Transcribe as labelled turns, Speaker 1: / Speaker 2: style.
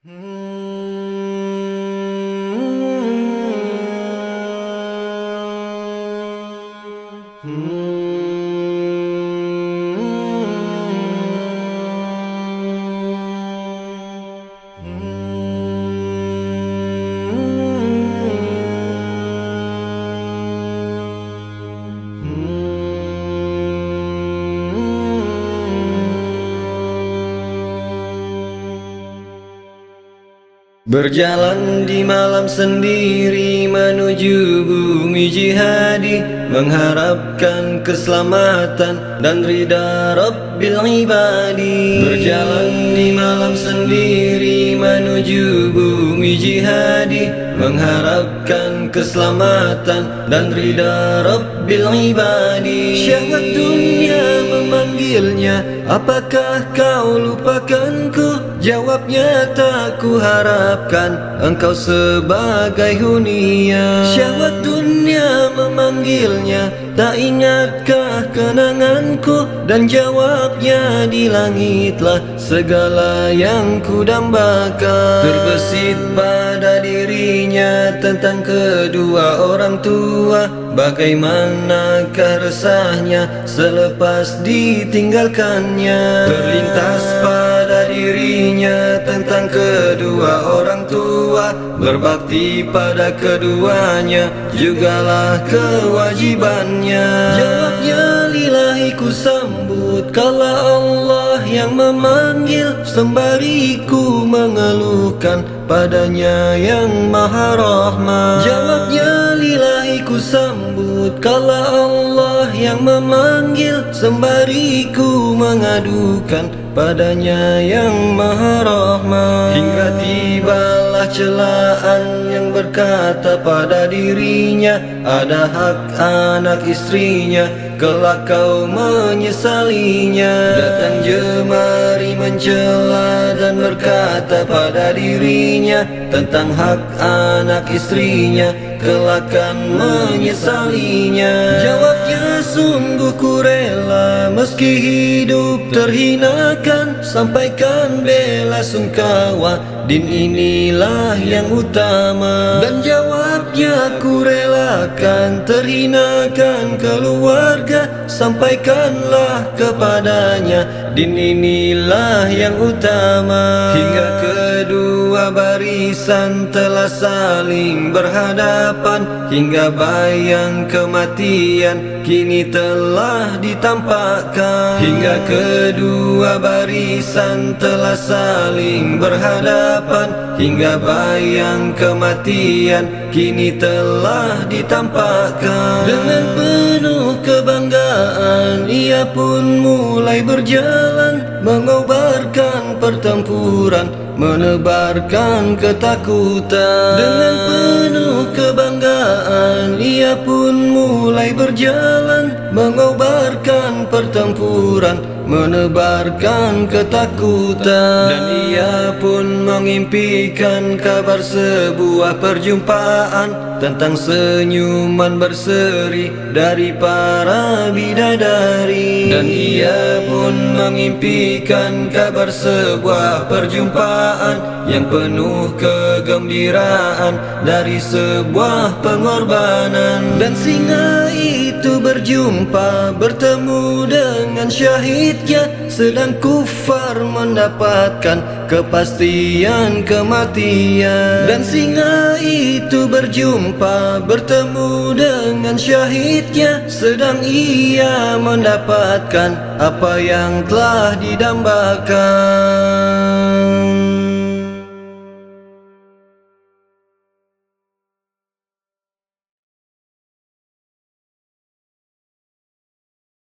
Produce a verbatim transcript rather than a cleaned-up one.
Speaker 1: Berjalan di malam sendiri menuju bumi jihadi, mengharapkan keselamatan dan ridha Rabbil ibadi. Berjalan di malam sendiri menuju bumi jihadi, mengharapkan keselamatan dan ridha Rabbil ibadi. Syahwat dunia memanggilnya, apakah kau lupakanku? Jawabnya tak ku harapkan engkau sebagai hunia. Syahwat dunia memanggilnya, tak ingatkah kenanganku? Dan jawabnya di langitlah segala yang ku dambakan. Terbesit pada dirinya tentang kedua orang tua, bagaimanakah resahnya selepas ditinggalkannya. Terlintas pada dirinya tentang kedua orang tua, berbakti pada keduanya jugalah kewajibannya. Jawabnya lillahi ku sambut, kala Allah yang memanggil, sembari ku mengeluhkan padanya yang maha rahmat. Jawabnya lillahi ku sambut, kala Allah yang memanggil, sembari ku mengadukan padanya yang maha rahmat. Hingga tibalah celaan yang berkata pada dirinya, ada hak anak istrinya, kelak kau menyesalinya. Datang jemari mencela dan berkata pada dirinya tentang hak anak istrinya, kelak kan menyesalinya. Jawabnya sungguh ku rela, meski hidup terhinakan, sampaikan bela sungkawa, din inilah yang utama. Dan jawabnya ku relakan terhinakan keluarga, sampaikanlah kepadanya, din inilah yang utama. Hingga kedua barisan telah saling berhadapan, hingga bayang kematian kini telah ditampakkan. Hingga kedua barisan telah saling berhadapan, hingga bayang kematian kini telah ditampakkan. Dengan penuh kebanggaan ia pun mulai berjalan, mengobarkan pertempuran, menebarkan ketakutan. Dengan penuh kebanggaan ia pun mulai berjalan, mengobarkan pertempuran, menebarkan ketakutan. Dan ia pun mengimpikan kabar sebuah perjumpaan, tentang senyuman berseri dari para bidadari. Dan ia pun mengimpikan kabar sebuah perjumpaan yang penuh kegembiraan dari sebuah pengorbanan. Dan singa itu berjumpa, bertemu dengan syahidnya, sedang kufar mendapatkan kepastian kematian. Dan singa itu berjumpa, bertemu dengan syahidnya, sedang ia mendapatkan apa yang telah didambakan.